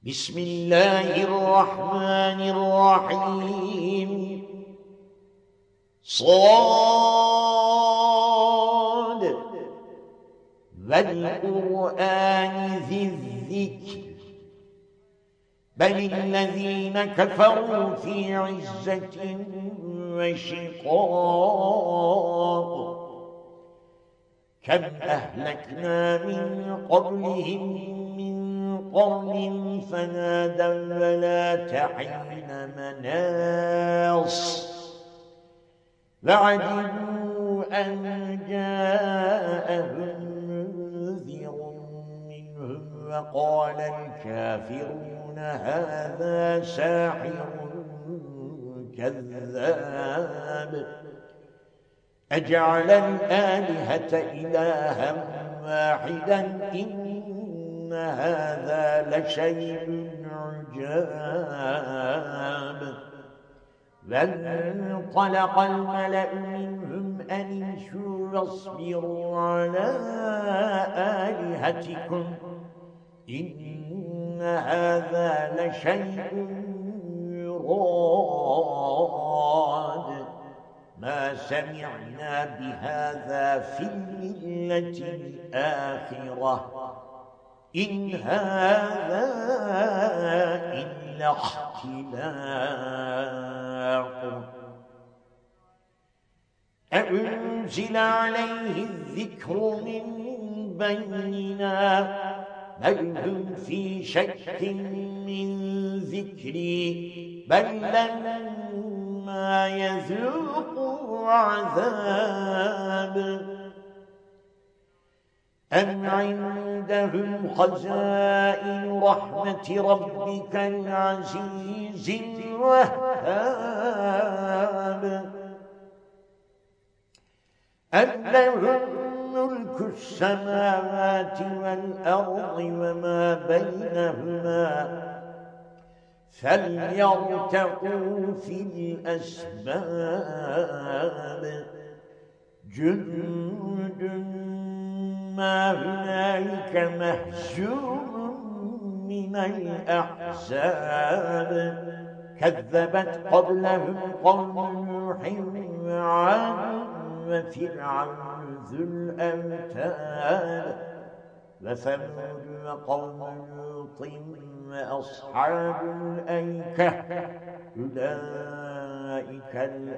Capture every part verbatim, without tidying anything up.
بسم الله الرحمن الرحيم. صاد والقرآن ذي الذكر بل الذين كفروا في عزة وشقاق كم أهلكنا من قبلهم من قرن فنادوا ولا تحين مناص وعجبوا أن جاءهم منذر منهم وقال الكافرون هذا ساحر كذاب أجعل الآلهة إلها واحدا إن هذا لشيء عجاب. وانطلق الملأ منهم أن امشوا واصبروا على آلهتكم إن هذا لشيء يراد ما سمعنا بهذا في الملة الآخرة إن هذا إلا اختلاق أنزل عليه الذكر من بيننا بل هم في شك من ذكري بل لما يذوقوا عذاب أم عندهم خزائن رحمة ربك العزيز الوهاب أم لهم ملك السماوات والأرض وما بينهما فليرتقوا في الأسباب جند ما هنالك مهزوم من الأحزاب كذبت قبلهم قوم نوح وعاد وفرعون ذو الأوتاد وثمود وقوم لوط وأصحاب الأيكة أولئك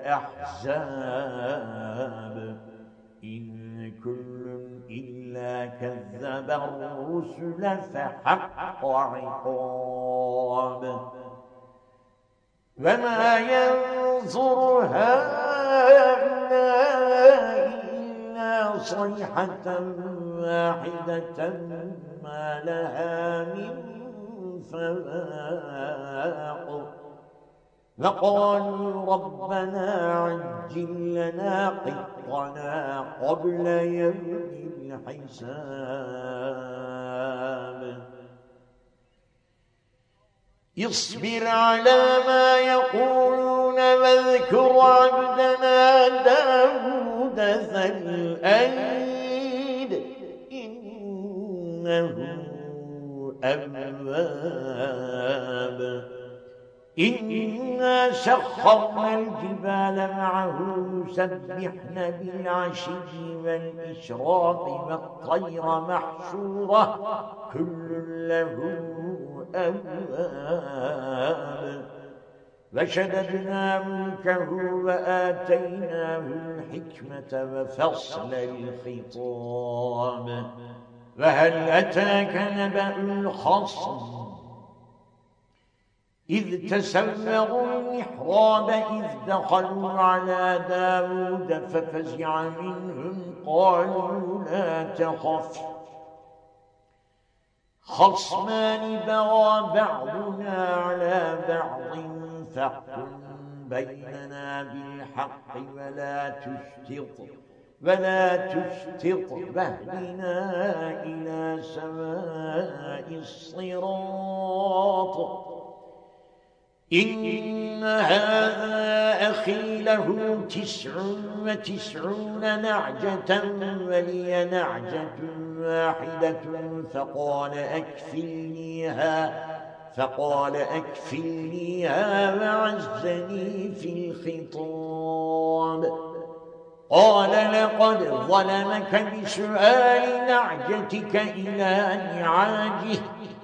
الأحزاب إن كل إلا كذب الرسل فحق عقاب وما ينظر هؤلاء إلا صيحة واحدة ما لها من فواق وقالوا ربنا عجل لنا قطنا قبل يوم الحساب اصبر على ما يقولون واذكر عبدنا داود ذا الأيد إنه أواب إنا سخرنا الجبال معه يسبحن بالعشي والإشراق والطير محشورة كل له أواب وشددنا ملكه وآتيناه الحكمة وفصل الخطاب وهل أتاك نبأ الخصم إذ تسوروا المحراب إذ دخلوا على داود ففزع منهم قالوا لا تخف خصمان بغى بعضنا على بعض فاحكم بيننا بالحق ولا تشتط ولا تشتط واهدنا إلى سواء الصراط إن هذا أخي له تسع وتسعون نعجة ولي نعجة واحدة فقال أكفلنيها فقال أكفلنيها وعزني في الخطاب. قال لقد ظلمك بسؤال نعجتك إلى نعاجه،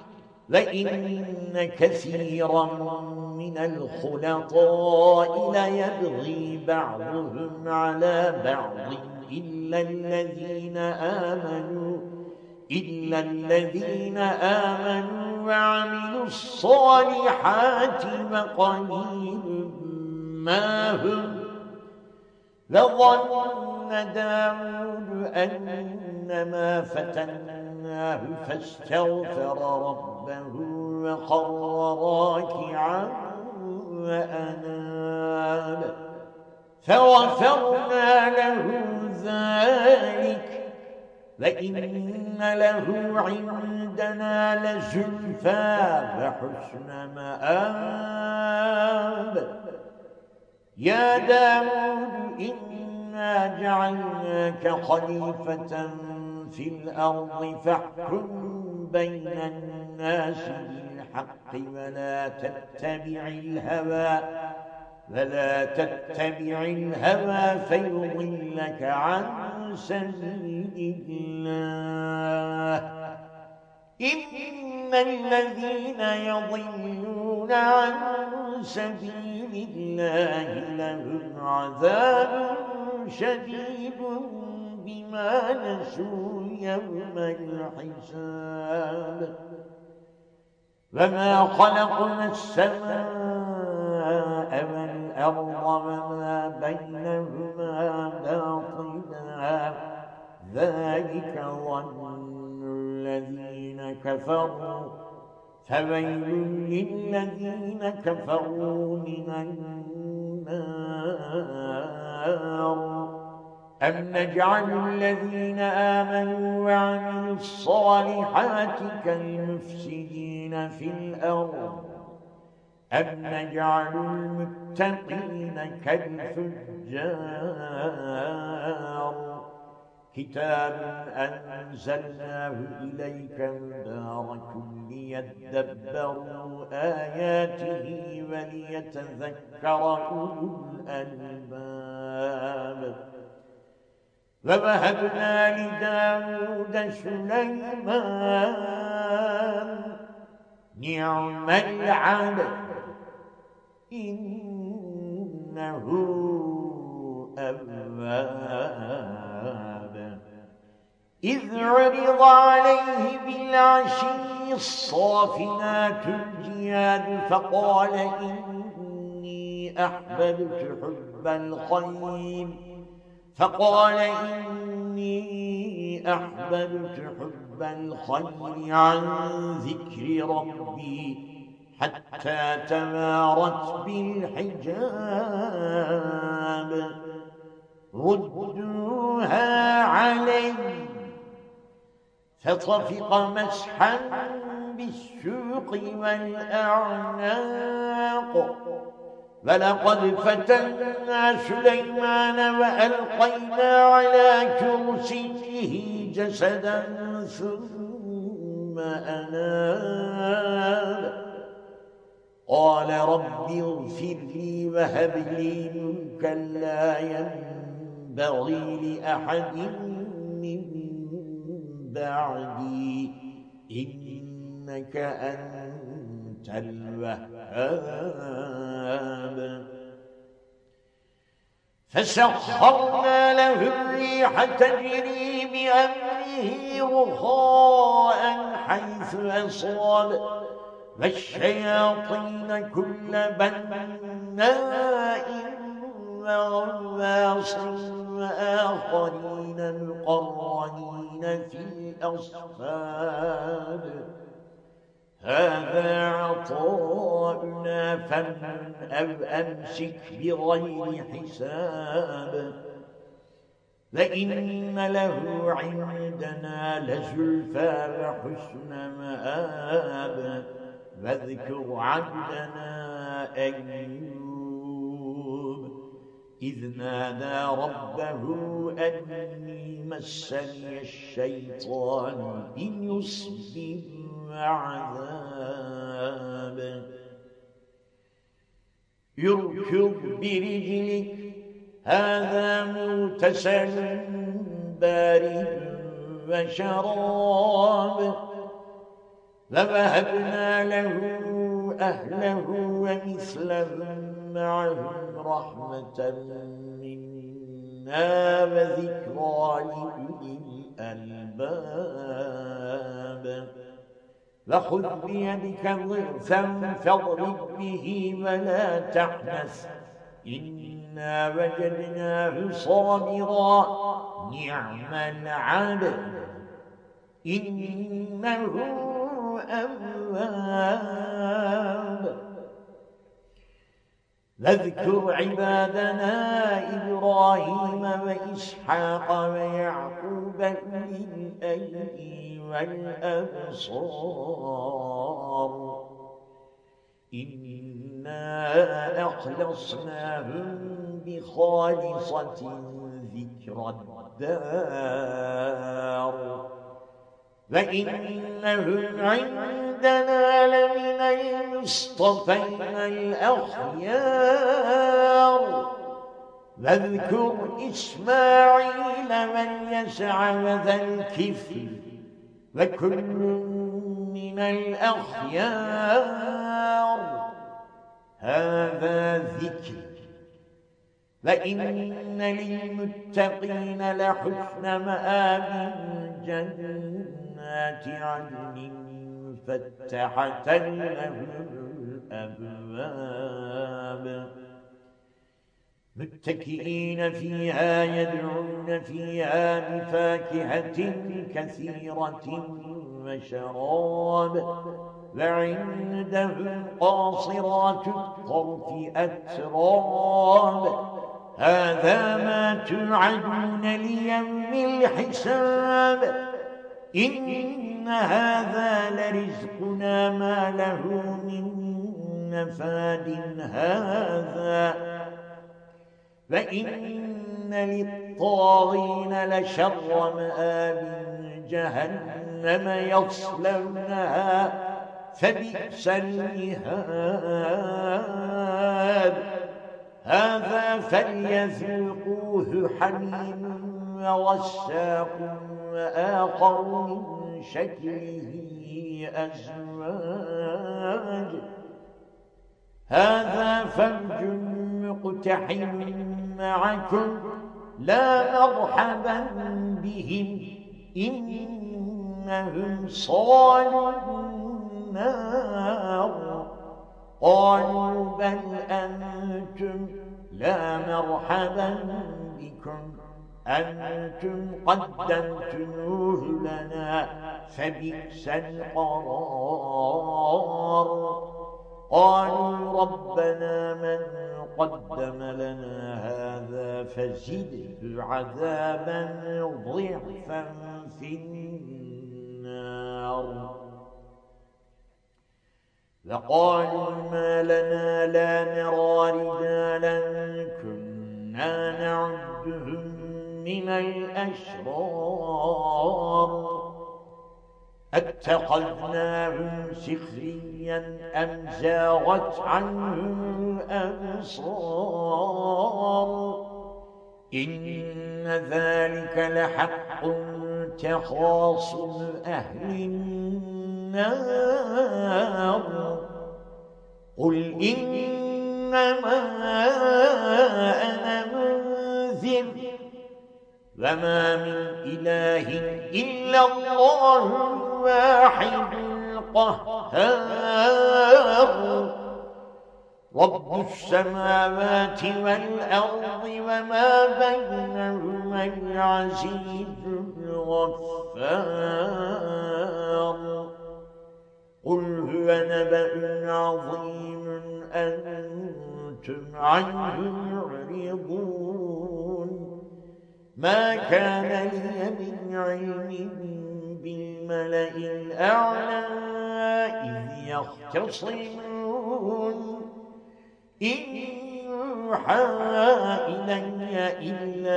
وإن كثيرا من الخلطاء ليبغي بعضهم على بعض إلا الذين آمنوا إلا الذين آمنوا وعملوا الصالحات وقليل ما هم. وظن داود أنما فتناه فاستغفر ربه وخر راكعا وأناب، فغفرنا له ذلك وإن له عندنا لزلفى وحسن مآب. يا داود إنا جعلناك خليفة في الأرض فاحكم بين الناس بالحق ولا تتبع الهوى ولا تتبع الهوى فيضلك عن سبيل الله. إن الذين يضلون عن سبيل الله لهم عذاب شديد بما نسوا يوم الحساب. وما خلقنا السماء والأرض وما بينهما باطلا ذلك ظن الذين كفروا فويل للذين كفروا من النار. أم نجعل الذين آمنوا وعملوا الصالحات كالمفسدين في الأرض أم نجعل المتقين كالفجار. كتاب أنزلناه إليك مبارك ليدبروا آياته وليتذكر أولو الألباب. ووهبنا لداود سليمان نعم العبد إنه أواب. إذ عرض عليه بالعشي الصافنات الجياد فقال إني أحببت حب الخير فقال إني أحببت حب الخير عن ذكر ربي حتى توارت بالحجاب. ردوها علي فطفق مسحا بالسوق والأعناق. ولقد فتنا سليمان وألقينا على كرسيه جسدا ثم أناب. قال رب اغفر لي وهب لي ملكا لا ينبغي لأحد من بعدي إنك أنت الوهاب. فسخرنا له الريح تجري بأمره رخاء حيث أصاب والشياطين كل بناء وغواص وآخرين مقرنين في الأصفاد. هذا عطاؤنا فمن أو أمسك بغير حساب. وإن له عندنا لزلفى وحسن مآب. واذكر عبدنا أيوب إذ نادى ربه أني مسني الشيطان بنصب وعذاب. يركض برجلك هذا مغتسل بارد وشراب فوهبنا له أهله ومثلهم معهم رحمة منا وذكرى لأولي الألباب وخذ بيدك ضغثا فاضرب به ولا تحنث إنا وجدناه صابرا نعم العبد إنه أواب واذكر عبادنا إبراهيم وإسحاق ويعقوب أولي الأيدي والأبصار إنا أخلصناهم بخالصة ذكر الدار وإنهم عندنا لمن المصطفين الأخيار واذكر إسماعيل واليسع وذا الكفل وكل من الأخيار هذا ذكر وإن للمتقين لحسن مآب جنات عدن مفتحة لهم الأبواب متكئين فيها يدعون فيها بفاكهة كثيرة وشراب وعندهم قاصرات الطرف أتراب هذا ما توعدون ليوم الحساب إن هذا لرزقنا ما له من نفاد هذا وإن للطاغين لشر مآب جهنم يصلونها فبئس المهاد هذا فليذوقوه حميم وغساق وآخر من شكله أزواج هذا فوج مقتحم معكم لا مرحبا بهم إنهم صالوا النار قالوا بل أنتم لا مرحبا بكم أنتم قدمتموه لنا فبئس القرار قالوا ربنا من قدم لنا هذا فزده عذابا ضعفا في النار وقالوا ما لنا لا نرى رجالا كنا نعدهم من الأشرار اتخذناهم سخريا أم زاغت عنهم الأبصار إن ذلك لحق تخاصم أهل النار قل إنما أنا منذر وما من إله إلا الله الواحد القهار رب السماوات والأرض وما بينهما العزيز الغفار قل هو نبأ عظيم أنتم عنه معرضون ما كان لي من علم بالملأ الأعلى إذ يختصمون إن يوحى إلي إلا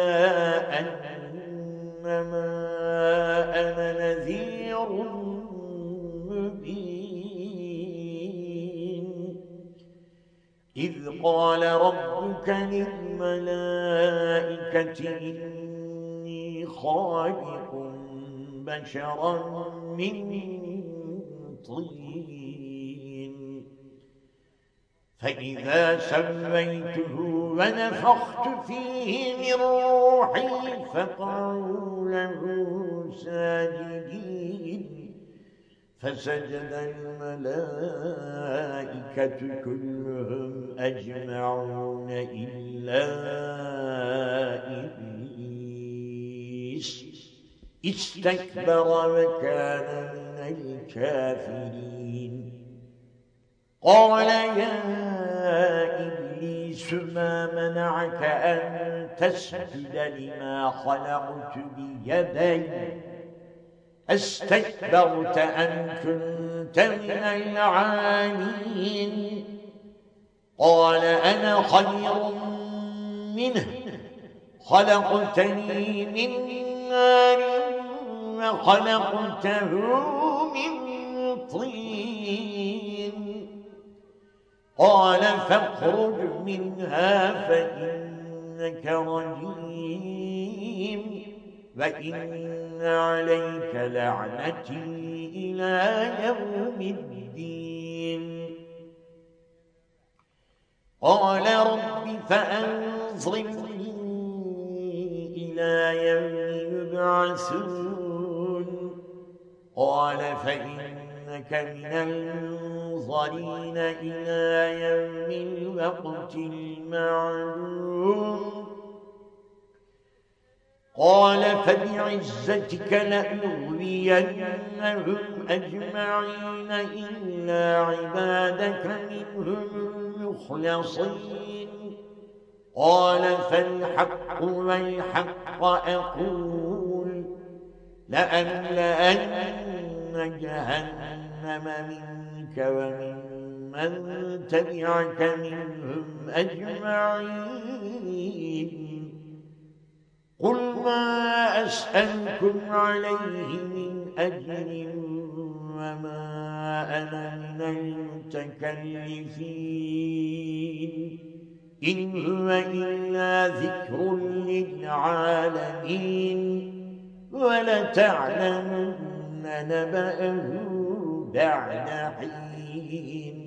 أنما أنا نذير مبين إذ قال ربك للملائكة إني خالق بشرا من طين فإذا سويته ونفخت فيه من روحي فقعوا له ساجدين فسجد الملائكة كلهم أجمعون إلا إبليس استكبر وكان من الكافرين قال يا إبليس ما منعك أن تسجد لما خلقت بيدي استكبرت أم كنت من العالين قال أنا خير منه خلقتني من نار وخلقته من طين قال فاخرج منها فإنك رجيم وإن عليك لعنتي إلى يوم الدين قال رب فأنظرني إلى يوم يبعثون قال فإنك من المنظرين إلى يوم الوقت المعلوم قال فبعزتك لأغوينهم أجمعين إلا عبادك منهم المخلصين قال فالحق والحق أقول لأملأن جهنم منك ومن من تبعك منهم أجمعين قل ما أسألكم عليه من أجر وما أنا من المتكلفين إن هو إلا ذكر للعالمين ولتعلمن نبأه بعد حين